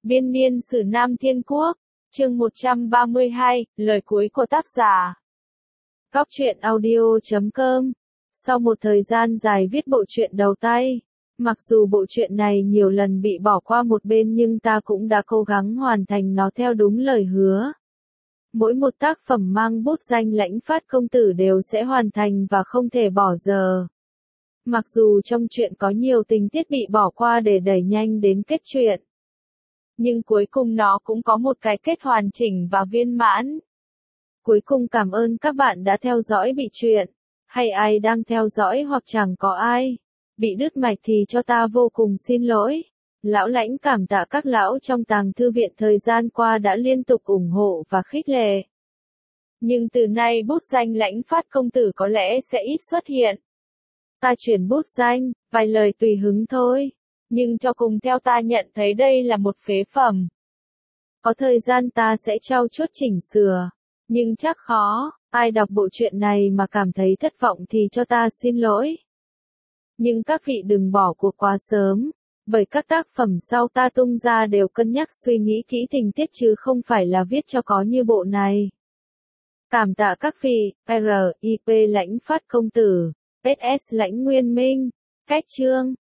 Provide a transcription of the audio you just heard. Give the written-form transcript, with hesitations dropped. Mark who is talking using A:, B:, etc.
A: Biên niên sử Nam Thiên Quốc, chương 132, lời cuối của tác giả. Góc truyện audio.com. Sau một thời gian dài viết bộ truyện đầu tay, mặc dù bộ truyện này nhiều lần bị bỏ qua một bên nhưng ta cũng đã cố gắng hoàn thành nó theo đúng lời hứa. Mỗi một tác phẩm mang bút danh Lãnh Phát công tử đều sẽ hoàn thành và không thể bỏ giờ. Mặc dù trong truyện có nhiều tình tiết bị bỏ qua để đẩy nhanh đến kết truyện, nhưng cuối cùng nó cũng có một cái kết hoàn chỉnh và viên mãn. Cuối cùng cảm ơn các bạn đã theo dõi bị truyện, hay ai đang theo dõi hoặc chẳng có ai bị đứt mạch thì cho ta vô cùng xin lỗi. Lão Lãnh cảm tạ các lão trong tàng thư viện thời gian qua đã liên tục ủng hộ và khích lệ. Nhưng từ nay bút danh Lãnh Phát công tử có lẽ sẽ ít xuất hiện. Ta chuyển bút danh, vài lời tùy hứng thôi, nhưng cho cùng theo ta nhận thấy đây là một phế phẩm. Có thời gian ta sẽ trau chuốt chỉnh sửa, nhưng chắc khó, ai đọc bộ truyện này mà cảm thấy thất vọng thì cho ta xin lỗi. Nhưng các vị đừng bỏ cuộc quá sớm, bởi các tác phẩm sau ta tung ra đều cân nhắc suy nghĩ kỹ tình tiết chứ không phải là viết cho có như bộ này. Cảm tạ các vị, RIP Lãnh Phát công tử, SS Lãnh Nguyên Minh, Cách chương.